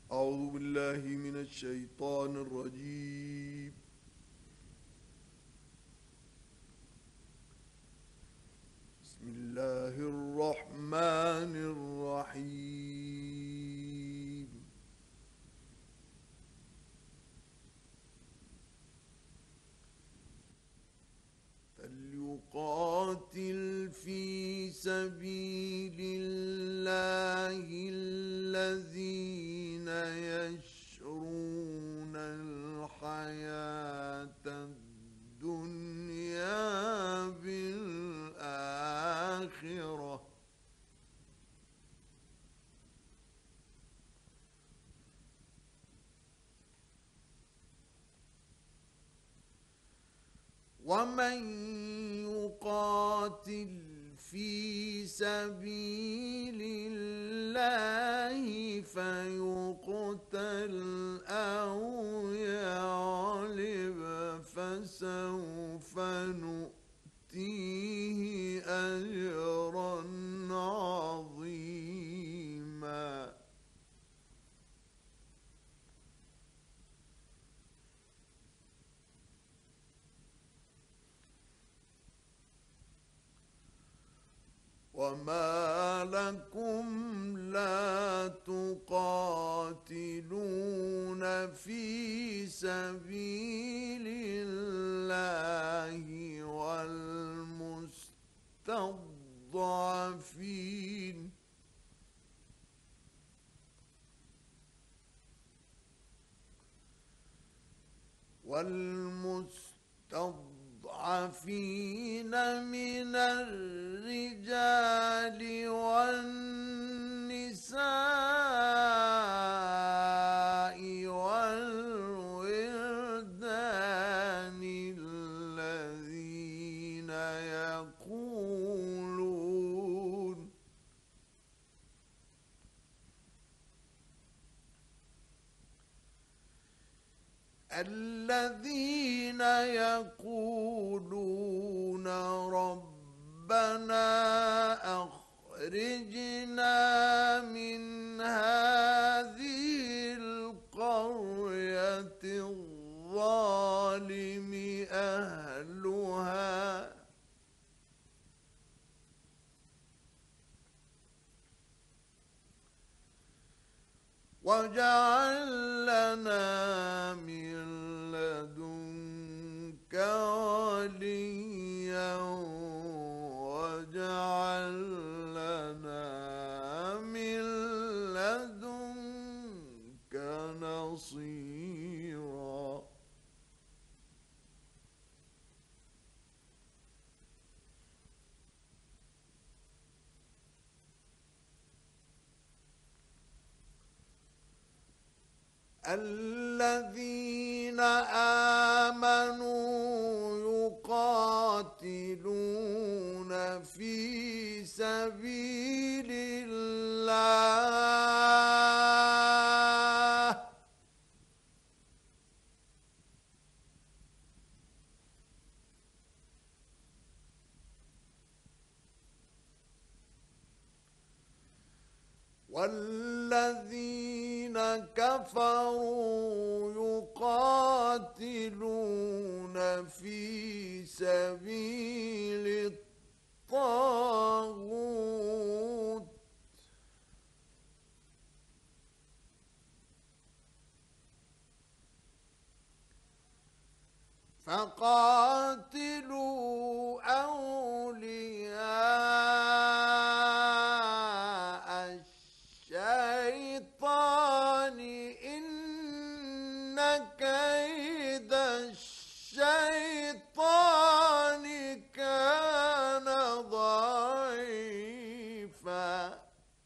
أعوذ بالله من الشيطان الرجيم. بسم الله الرحمن الرحيم. فليقاتل في سبيل الله الذين يشرون الحياة الدنيا بالآخرة ومن يقاتل في سبيل الله فيقتل أو يغلب فسوف نؤتيه أجرا عظيما. وما لكم لا تقاتلون في سبيل الله والمستضعفين من الرجال والنساء والولدان الذين يقولون ربنا أخرجنا من هذه القرية الظالم أهلها واجعل لنا من لدنك وليا واجعل لنا من لدنك نصيرا. الذين آمنوا يقاتلون في سبيل الله والذين كفروا يقاتلون في سبيل الطاغوت فقاتلوا أولياء الشيطان إن كيد الشيطان كان ضعيفا.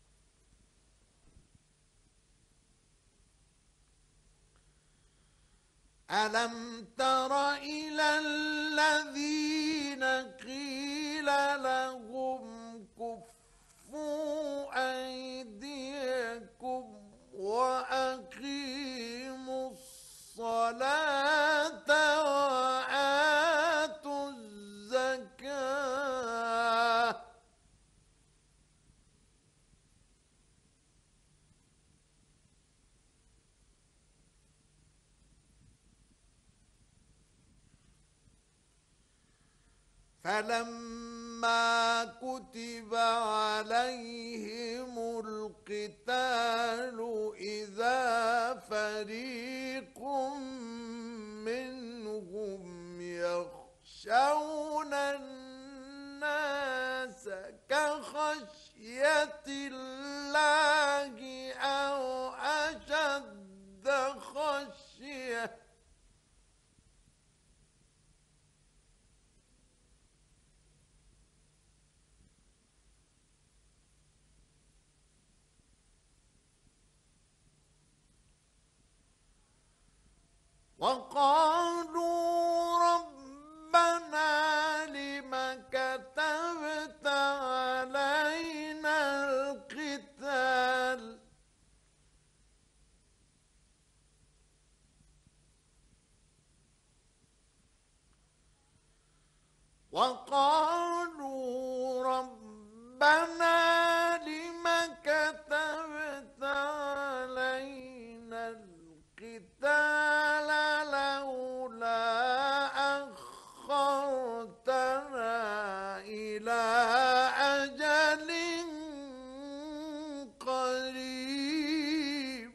ألم تر إلى الذين قيل لهم كفوا أيديكم وأقيموا الصلاة وآتوا الزكاة فلما كتب عليهم القتال إذا فريق منهم يخشون الناس كخشية الله أو أشد خشية. وقالوا ربنا لم كتبت علينا القتال وقالوا ربنا لم كتبت علينا القتال لولا أخرتنا إلى أجل قريب.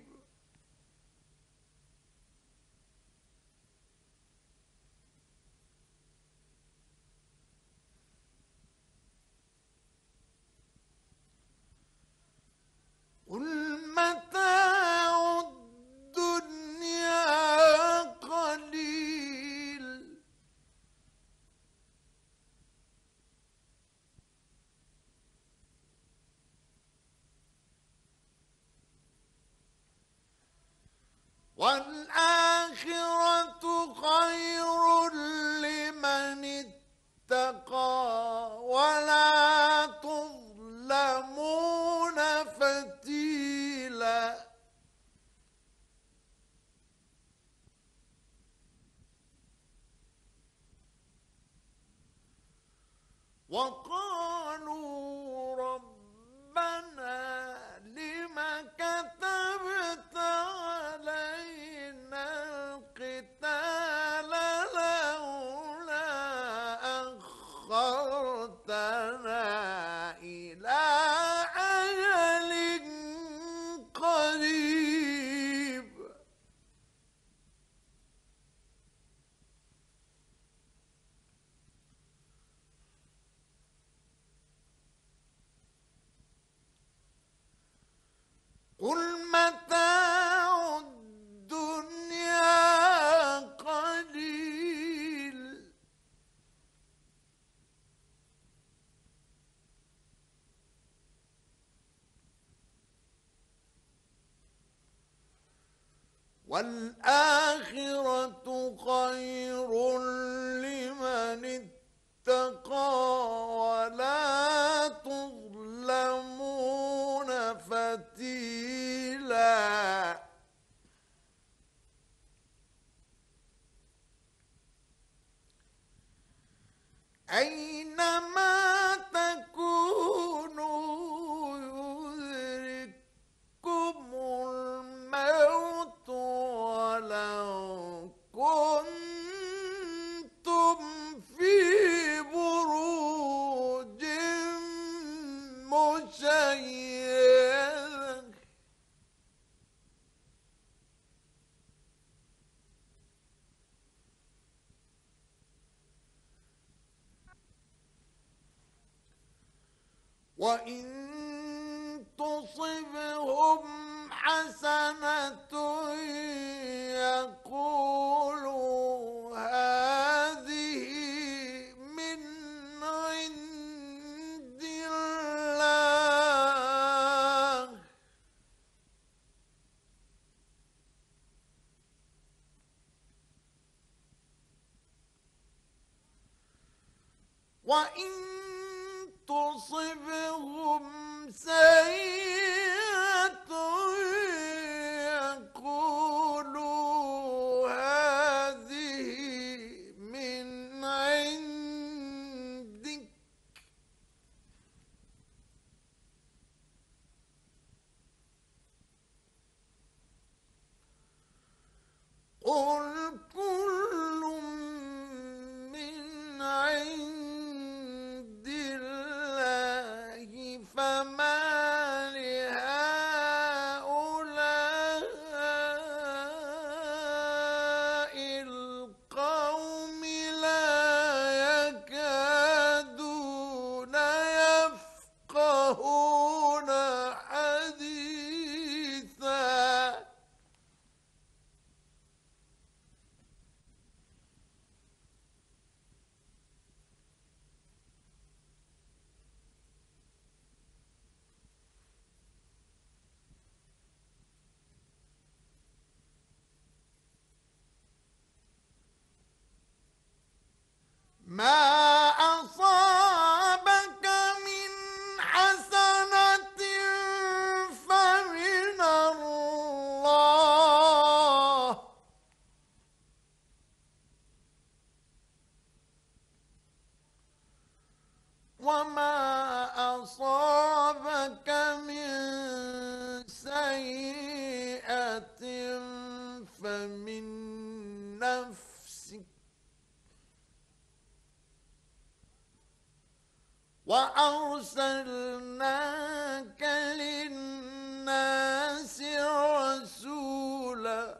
قل متاع الدنيا قليل والآخرة خير لمن اتقى ولا تظلمون فتيلا. وقالوا ربنا لم كتبت علينا القتال لولا أخرتنا إلى أجل قريب. قل متاع الدنيا قليل والآخرة خير لمن اتقى ولا تظلمون فتيلا. أينما تكونوا يدرككم الموت ولو كنتم في بروج مشيدة. وإن تصبهم حسنة يقولوا هذه من عند الله وإن تصبهم سيئة يقولوا هذه من عندك قل كل من عند فمن نفسك، وأرسلناك للناس رسولا،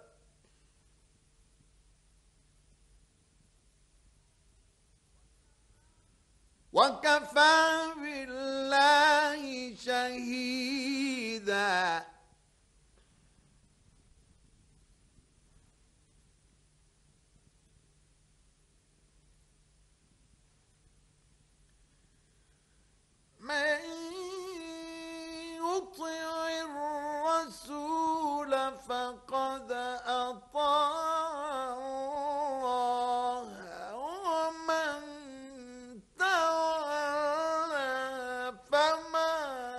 وكفى بالله شهيدا. من يطع الرسول فقد أطاع الله، ومن تولى فما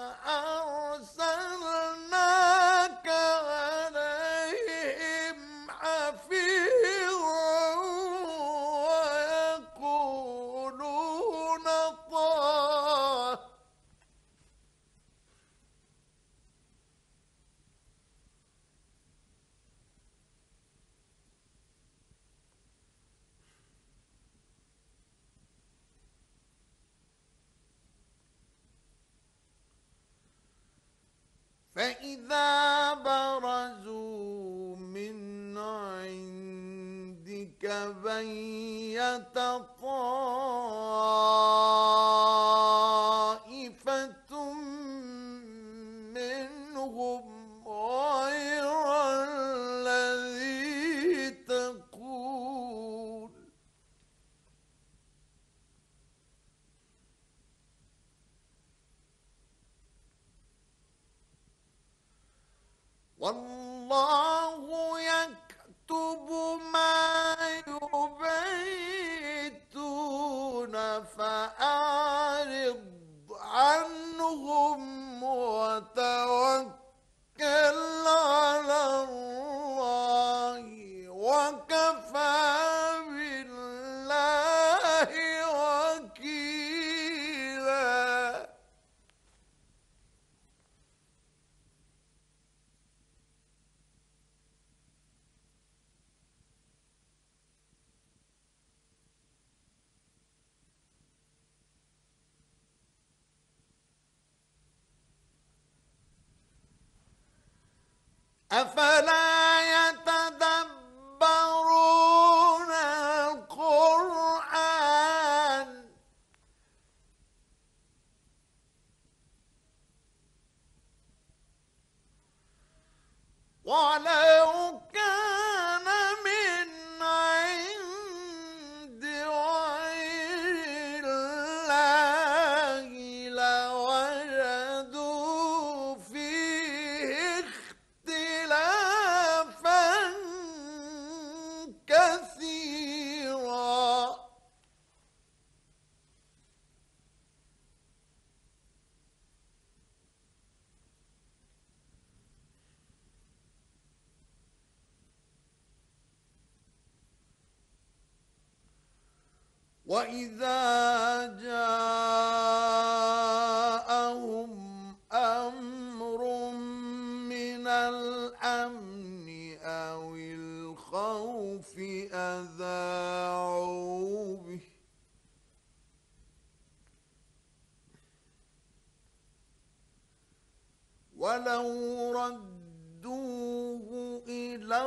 أرسلناك عليهم حفيظا، ويقولون طاعة. فإذا برزوا من عندك بيت طائفة منهم غير الذي تقول، والله يكتب ما يبيتون، فأعرض عنهم وتوكل على الله، وكفى بالله وكيلا. أفلا يتدبرون القرآن، ولو كان من عند غير الله لوجدوا فيه اختلافا كثيرا. وإذا جاءهم أمر من الأمن أو الخوف أذاعوا به، ولو ردوه إلى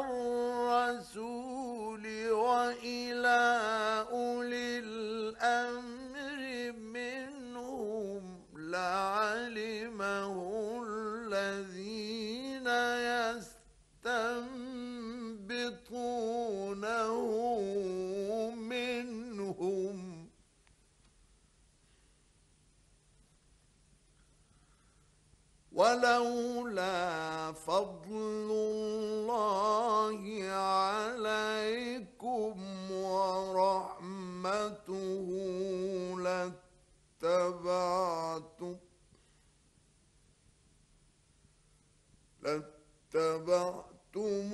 الرسول وإلى أولي الأمر منهم لعلمه الذين يستنبطونه منهم، ولولا فضل الله عليكم ورحمته لاتبعتم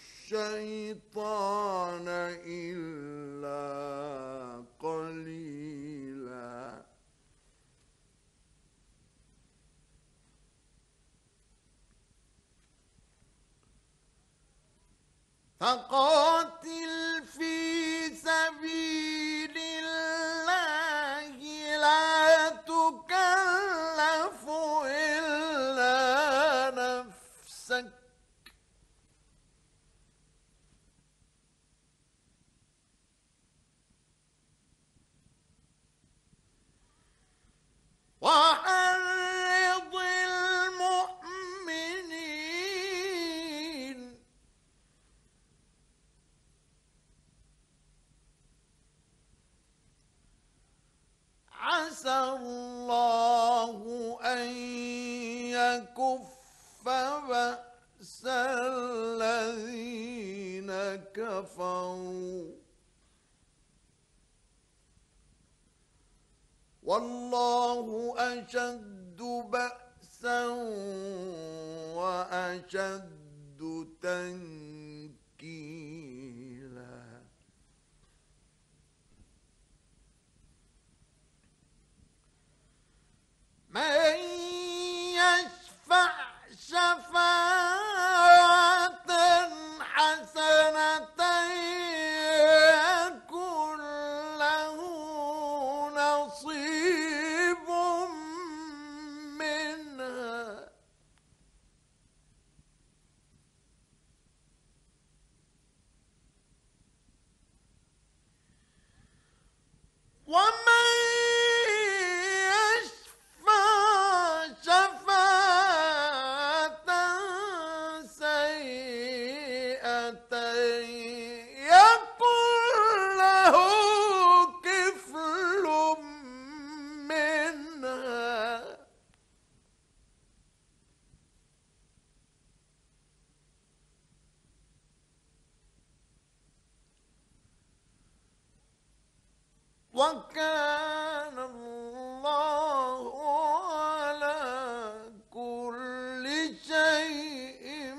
الشيطان إلا قليلا. فقاتل في سبيل الله لا تكلف إلا نفسك وحرض المؤمنين عسى الله أن يكف بأس الذين كفروا والله أشد بأسا وأشد تنكيلا من يشفع شفاعة حسنة يكن له نصيب منها ومن يشفع شفاعة سيئة يكن له كفل منها وكان الله على كل شيء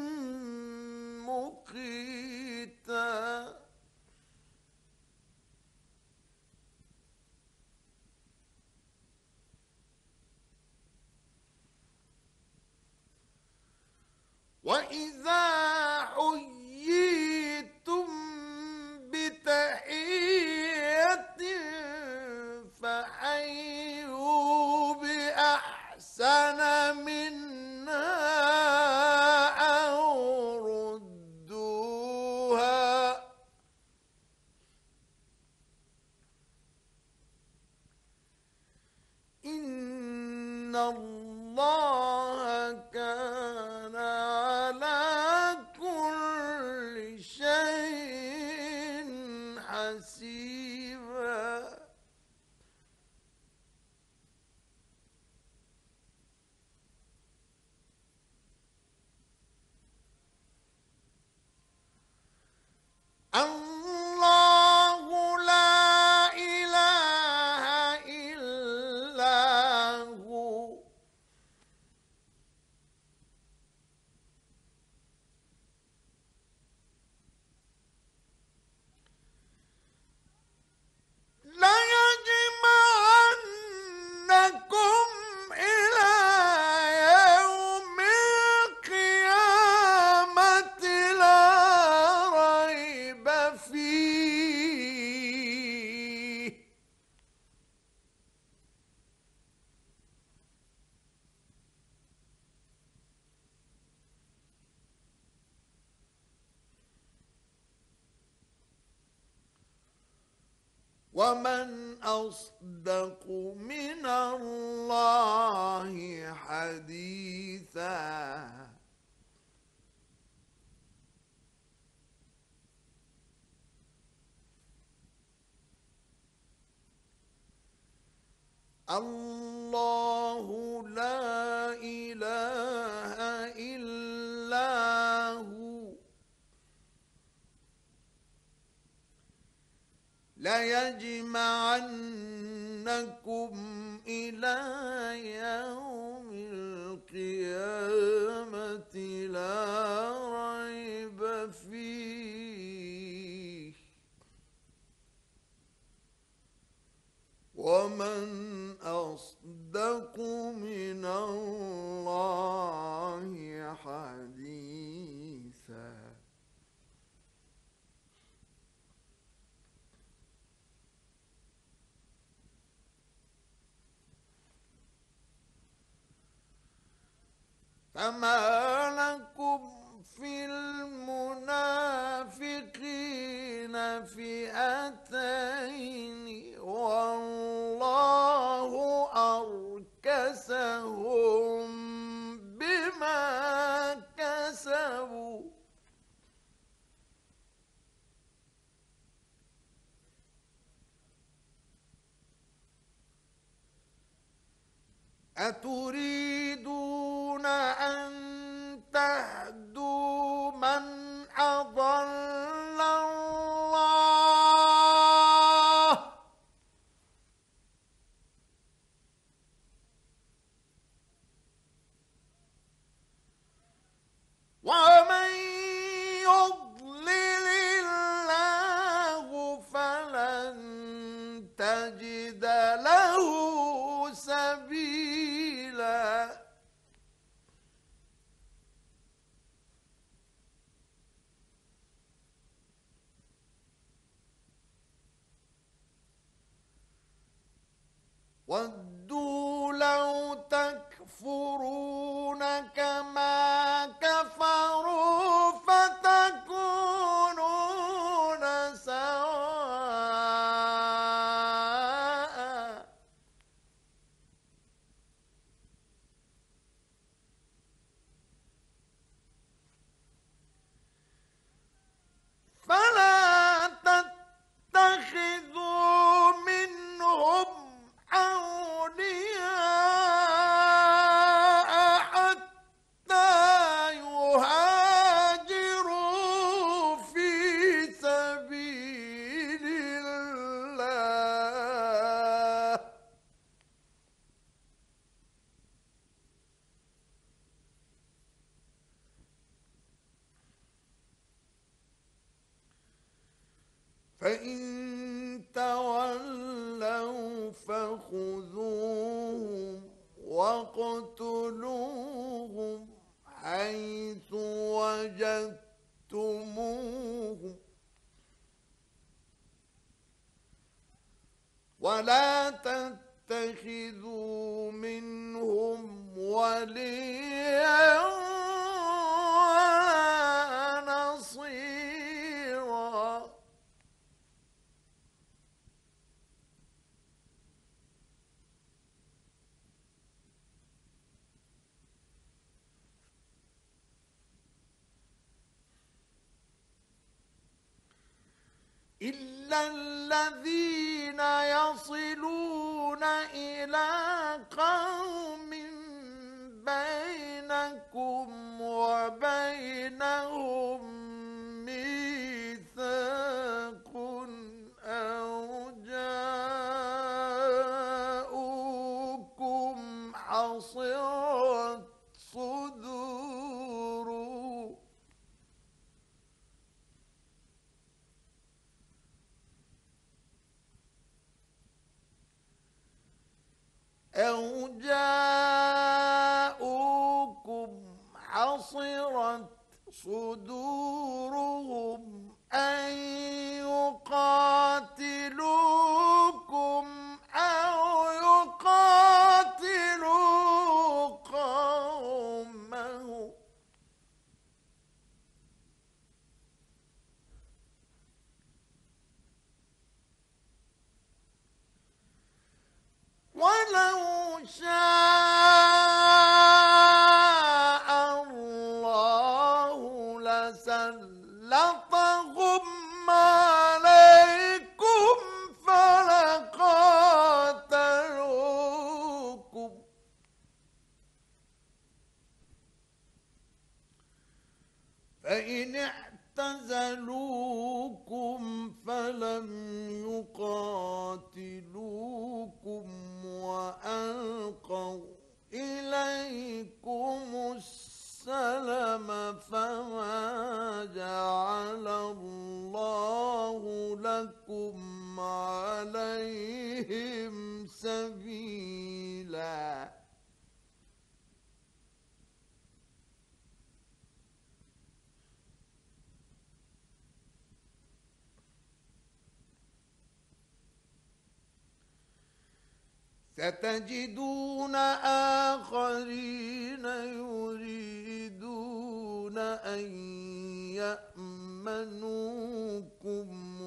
مقيتا وإذا حييتم بتحية فحيوا بأحسن منها أو ردوها إن الله كان على كل شيء حسيبا الله لا إله إلا هو ليجمعنكم إلى يوم القيامة لا ريب فيه ومن أصدق من الله حديثا الله لا إله إلا هو ليجمعنكم إلى يوم القيامة لا ريب فيه ومن أصدق من الله حديثا فما لكم في المنافقين فئتين والله أركسهم بما كسبوا أتريدون أن تهدوا من أضل الله ومن يضلل الله فلن تجد له سبيلا ودوا لو تكفرون كما كفروا فتكونون سواء فلا تتخذوا منهم أولياء حتى يهاجروا في سبيل الله فإن تولوا فخذوهم واقتلوهم حيث وجدتموهم ولا تتخذوا منهم وليا ولا نصيرا إلا الذين يصلون إلى قوم بينكم وبينهم ميثاق أو جاءوكم حصرت صدورهم أو جاءوكم حصرت صدورهم أن يقاتلوكم أو يقاتلوا قومهم ولو شاء الله لسلطهم عليكم فلقاتلوكم فإن اعتزلوكم فلم يقاتلوكم وألقوا إليكم السلم فما جعل الله لكم عليهم سبيلا ستجدون آخرين يريدون أن يأمنوكم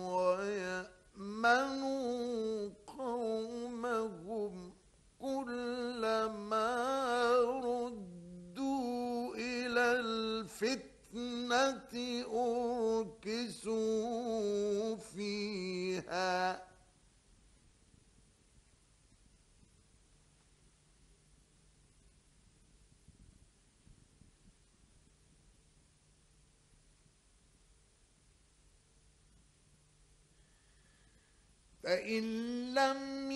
ويأمنوا قومهم كلما ردوا إلى الفتنة أركسوا فيها فإن لم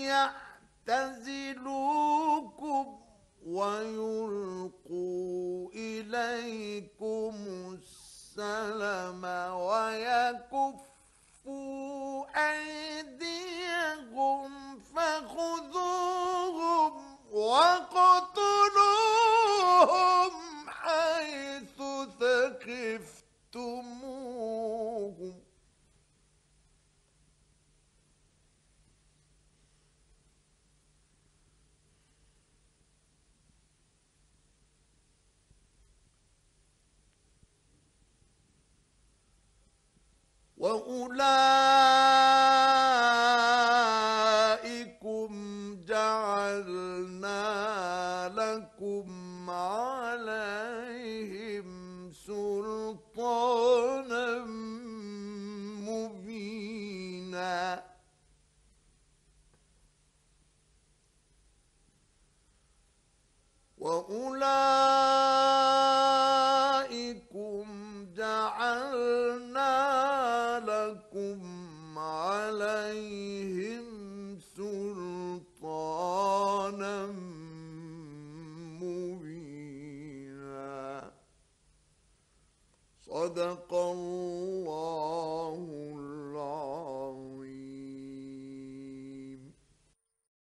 يعتزلوكم ويلقوا إليكم السلم ويكفوا أيديهم فخذوهم وقتلوهم حيث ثقفتموهم وأولئكم جعلنا لكم عليهم سلطانا مبينا وأولئكم جعلنا لكم عليهم سلطانا مبينا صدق الله